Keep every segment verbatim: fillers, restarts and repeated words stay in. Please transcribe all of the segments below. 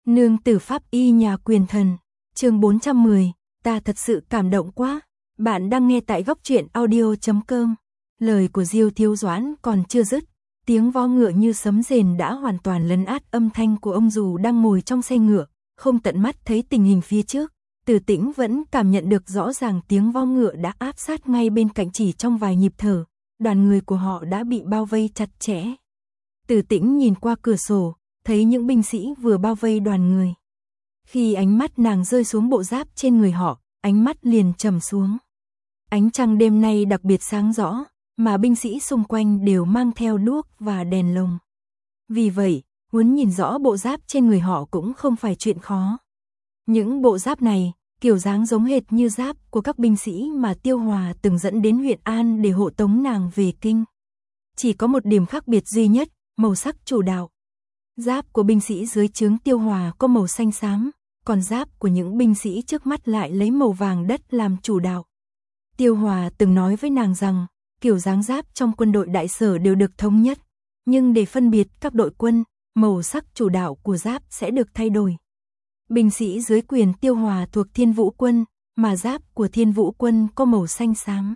Nương tử pháp y nhà quyền thần, chương bốn trăm mười, ta thật sự cảm động quá. Bạn đang nghe tại góc truyện audio chấm com. Lời của Diêu Thiếu Doãn còn chưa dứt, tiếng vó ngựa như sấm rền đã hoàn toàn lấn át âm thanh của ông dù đang ngồi trong xe ngựa, không tận mắt thấy tình hình phía trước. Từ Tĩnh vẫn cảm nhận được rõ ràng tiếng vó ngựa đã áp sát ngay bên cạnh, chỉ trong vài nhịp thở, đoàn người của họ đã bị bao vây chặt chẽ. Từ Tĩnh nhìn qua cửa sổ, thấy những binh sĩ vừa bao vây đoàn người. Khi ánh mắt nàng rơi xuống bộ giáp trên người họ, ánh mắt liền trầm xuống. Ánh trăng đêm nay đặc biệt sáng rõ, mà binh sĩ xung quanh đều mang theo đuốc và đèn lồng. Vì vậy, muốn nhìn rõ bộ giáp trên người họ cũng không phải chuyện khó. Những bộ giáp này, kiểu dáng giống hệt như giáp của các binh sĩ mà Tiêu Hòa từng dẫn đến huyện An để hộ tống nàng về kinh. Chỉ có một điểm khác biệt duy nhất, màu sắc chủ đạo. Giáp của binh sĩ dưới trướng Tiêu Hòa có màu xanh xám, còn giáp của những binh sĩ trước mắt lại lấy màu vàng đất làm chủ đạo. Tiêu Hòa từng nói với nàng rằng, kiểu dáng giáp trong quân đội đại sở đều được thống nhất, nhưng để phân biệt các đội quân, màu sắc chủ đạo của giáp sẽ được thay đổi. Binh sĩ dưới quyền Tiêu Hòa thuộc Thiên Vũ quân, mà giáp của Thiên Vũ quân có màu xanh xám.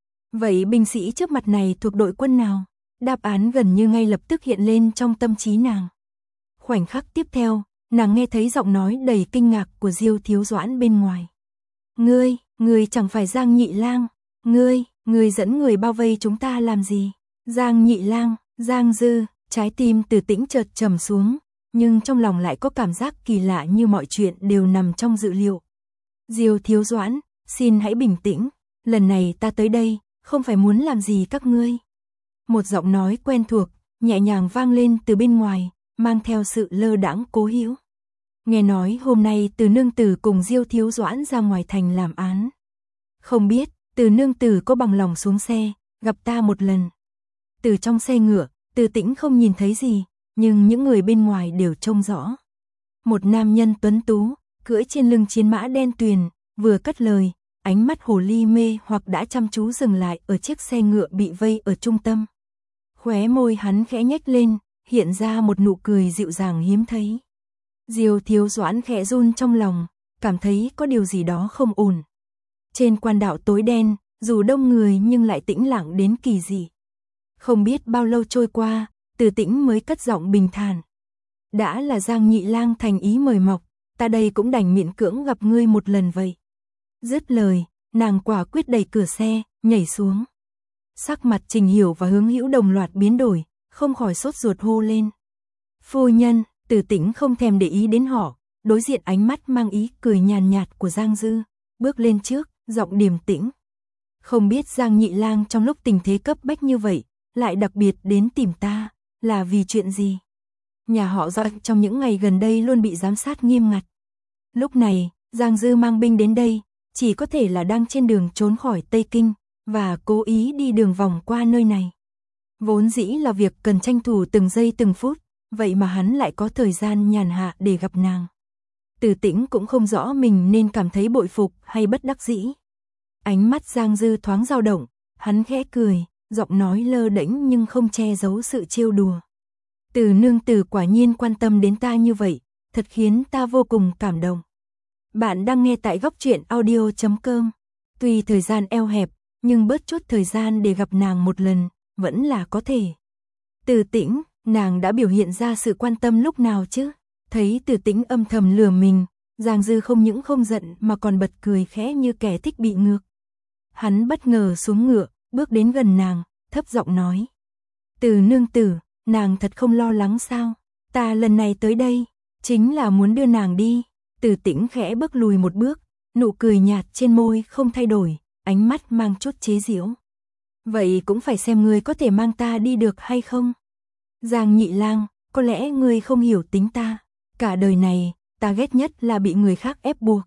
Vậy binh sĩ trước mặt này thuộc đội quân nào? Đáp án gần như ngay lập tức hiện lên trong tâm trí nàng. Khoảnh khắc tiếp theo, nàng nghe thấy giọng nói đầy kinh ngạc của Diêu Thiếu Doãn bên ngoài. Ngươi, ngươi chẳng phải Giang Nhị Lang, ngươi, ngươi dẫn người bao vây chúng ta làm gì? Giang Nhị Lang, Giang Dư, trái tim Từ Tĩnh chợt trầm xuống, nhưng trong lòng lại có cảm giác kỳ lạ như mọi chuyện đều nằm trong dự liệu. Diêu Thiếu Doãn, xin hãy bình tĩnh, lần này ta tới đây, không phải muốn làm gì các ngươi. Một giọng nói quen thuộc, nhẹ nhàng vang lên từ bên ngoài, mang theo sự lơ đãng cố hữu. Nghe nói hôm nay Từ nương tử cùng Diêu Thiếu Doãn ra ngoài thành làm án. Không biết, Từ nương tử có bằng lòng xuống xe, gặp ta một lần. Từ trong xe ngựa, Từ Tĩnh không nhìn thấy gì, nhưng những người bên ngoài đều trông rõ. Một nam nhân tuấn tú, cưỡi trên lưng chiến mã đen tuyền, vừa cất lời, ánh mắt hồ ly mê hoặc đã chăm chú dừng lại ở chiếc xe ngựa bị vây ở trung tâm. Khóe môi hắn khẽ nhếch lên, hiện ra một nụ cười dịu dàng hiếm thấy. Diêu Thiếu Doãn khẽ run trong lòng, cảm thấy có điều gì đó không ổn. Trên quan đạo tối đen, dù đông người nhưng lại tĩnh lặng đến kỳ dị. Không biết bao lâu trôi qua, Từ Tĩnh mới cất giọng bình thản. Đã là Giang Nhị Lang thành ý mời mọc, ta đây cũng đành miễn cưỡng gặp ngươi một lần vậy. Dứt lời, nàng quả quyết đẩy cửa xe, nhảy xuống. Sắc mặt Trình Hiểu và Hướng Hữu đồng loạt biến đổi, không khỏi sốt ruột hô lên. Phu nhân, Từ Tĩnh không thèm để ý đến họ, đối diện ánh mắt mang ý cười nhàn nhạt của Giang Dư, bước lên trước, giọng điềm tĩnh. Không biết Giang Nhị Lang trong lúc tình thế cấp bách như vậy, lại đặc biệt đến tìm ta, là vì chuyện gì? Nhà họ Giang trong những ngày gần đây luôn bị giám sát nghiêm ngặt. Lúc này, Giang Dư mang binh đến đây, chỉ có thể là đang trên đường trốn khỏi Tây Kinh, và cố ý đi đường vòng qua nơi này. Vốn dĩ là việc cần tranh thủ từng giây từng phút, vậy mà hắn lại có thời gian nhàn hạ để gặp nàng. Từ Tĩnh cũng không rõ mình nên cảm thấy bội phục hay bất đắc dĩ. Ánh mắt Giang Dư thoáng dao động, hắn khẽ cười, giọng nói lơ đễnh nhưng không che giấu sự trêu đùa. Từ nương tử quả nhiên quan tâm đến ta như vậy, thật khiến ta vô cùng cảm động. Bạn đang nghe tại góc truyện audio chấm com. Tuy thời gian eo hẹp, nhưng bớt chút thời gian để gặp nàng một lần, vẫn là có thể. Từ Tĩnh, nàng đã biểu hiện ra sự quan tâm lúc nào chứ? Thấy Từ Tĩnh âm thầm lừa mình, Giang Dư không những không giận mà còn bật cười khẽ như kẻ thích bị ngược. Hắn bất ngờ xuống ngựa, bước đến gần nàng, thấp giọng nói. Từ nương tử, nàng thật không lo lắng sao? Ta lần này tới đây, chính là muốn đưa nàng đi. Từ Tĩnh khẽ bước lùi một bước, nụ cười nhạt trên môi không thay đổi, ánh mắt mang chút chế giễu. Vậy cũng phải xem ngươi có thể mang ta đi được hay không? Giang Nhị Lang, có lẽ ngươi không hiểu tính ta. Cả đời này, ta ghét nhất là bị người khác ép buộc.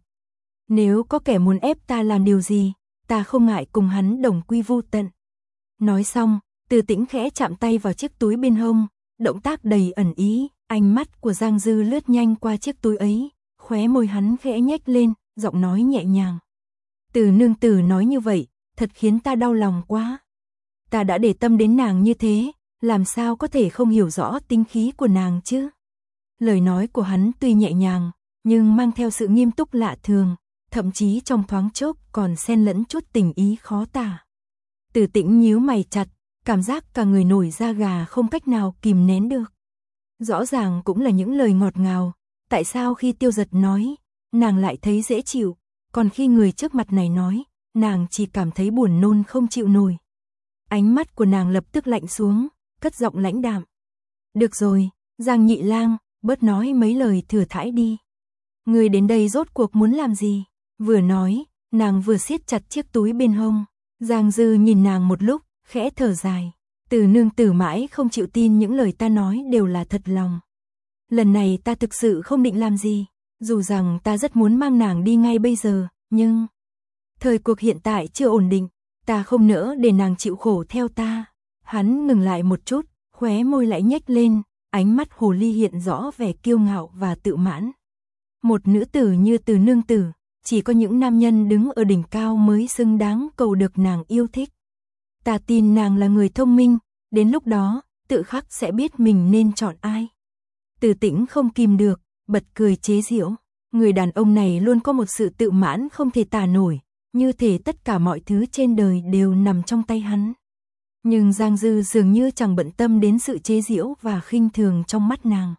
Nếu có kẻ muốn ép ta làm điều gì, ta không ngại cùng hắn đồng quy vu tận. Nói xong, Từ Tĩnh khẽ chạm tay vào chiếc túi bên hông, động tác đầy ẩn ý, ánh mắt của Giang Dư lướt nhanh qua chiếc túi ấy, khóe môi hắn khẽ nhếch lên, giọng nói nhẹ nhàng. Từ nương tử nói như vậy, thật khiến ta đau lòng quá. Ta đã để tâm đến nàng như thế, làm sao có thể không hiểu rõ tính khí của nàng chứ? Lời nói của hắn tuy nhẹ nhàng, nhưng mang theo sự nghiêm túc lạ thường, thậm chí trong thoáng chốc còn xen lẫn chút tình ý khó tả. Từ Tĩnh nhíu mày chặt, cảm giác cả người nổi da gà không cách nào kìm nén được. Rõ ràng cũng là những lời ngọt ngào, tại sao khi Tiêu Giật nói, nàng lại thấy dễ chịu, còn khi người trước mặt này nói, nàng chỉ cảm thấy buồn nôn không chịu nổi. Ánh mắt của nàng lập tức lạnh xuống, cất giọng lãnh đạm. Được rồi, Giang Nhị Lang, bớt nói mấy lời thừa thãi đi. Người đến đây rốt cuộc muốn làm gì? Vừa nói, nàng vừa siết chặt chiếc túi bên hông. Giang Dư nhìn nàng một lúc, khẽ thở dài. Từ nương tử mãi không chịu tin những lời ta nói đều là thật lòng. Lần này ta thực sự không định làm gì, dù rằng ta rất muốn mang nàng đi ngay bây giờ, nhưng thời cuộc hiện tại chưa ổn định, ta không nỡ để nàng chịu khổ theo ta. Hắn ngừng lại một chút, khóe môi lại nhếch lên, ánh mắt hồ ly hiện rõ vẻ kiêu ngạo và tự mãn. Một nữ tử như Từ nương tử, chỉ có những nam nhân đứng ở đỉnh cao mới xứng đáng cầu được nàng yêu thích. Ta tin nàng là người thông minh, đến lúc đó, tự khắc sẽ biết mình nên chọn ai. Từ Tĩnh không kìm được, bật cười chế giễu. Người đàn ông này luôn có một sự tự mãn không thể tả nổi, như thể tất cả mọi thứ trên đời đều nằm trong tay hắn. Nhưng Giang Dư dường như chẳng bận tâm đến sự chế giễu và khinh thường trong mắt nàng.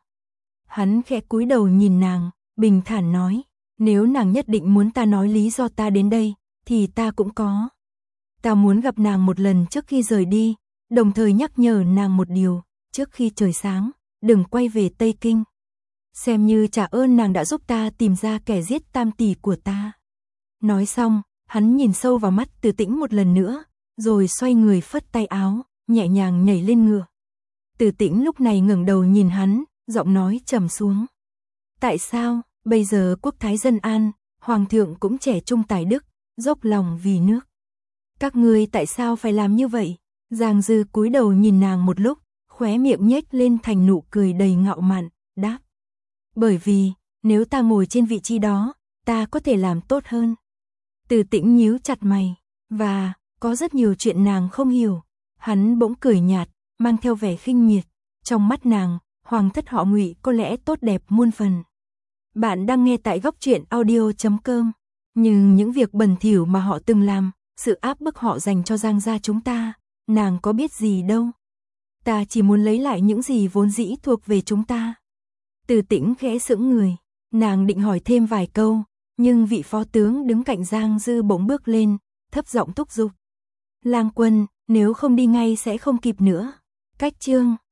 Hắn khẽ cúi đầu nhìn nàng, bình thản nói, nếu nàng nhất định muốn ta nói lý do ta đến đây, thì ta cũng có. Ta muốn gặp nàng một lần trước khi rời đi, đồng thời nhắc nhở nàng một điều, trước khi trời sáng, đừng quay về Tây Kinh. Xem như trả ơn nàng đã giúp ta tìm ra kẻ giết tam tỷ của ta. Nói xong, hắn nhìn sâu vào mắt Từ Tĩnh một lần nữa, rồi xoay người phất tay áo, nhẹ nhàng nhảy lên ngựa. Từ Tĩnh lúc này ngẩng đầu nhìn hắn, giọng nói trầm xuống. Tại sao, bây giờ quốc thái dân an, hoàng thượng cũng trẻ trung tài đức, dốc lòng vì nước. Các ngươi tại sao phải làm như vậy? Giang Dư cúi đầu nhìn nàng một lúc, khóe miệng nhếch lên thành nụ cười đầy ngạo mạn, đáp. Bởi vì, nếu ta ngồi trên vị trí đó, ta có thể làm tốt hơn. Từ Tĩnh nhíu chặt mày, và, có rất nhiều chuyện nàng không hiểu. Hắn bỗng cười nhạt, mang theo vẻ khinh miệt. Trong mắt nàng, hoàng thất họ Ngụy có lẽ tốt đẹp muôn phần. Bạn đang nghe tại góc truyện audio chấm com. Nhưng những việc bẩn thỉu mà họ từng làm, sự áp bức họ dành cho Giang gia chúng ta, nàng có biết gì đâu. Ta chỉ muốn lấy lại những gì vốn dĩ thuộc về chúng ta. Từ Tĩnh khẽ sững người, nàng định hỏi thêm vài câu, nhưng vị phó tướng đứng cạnh Giang Dư bỗng bước lên, thấp giọng thúc giục. Lang quân, nếu không đi ngay sẽ không kịp nữa. Cách chương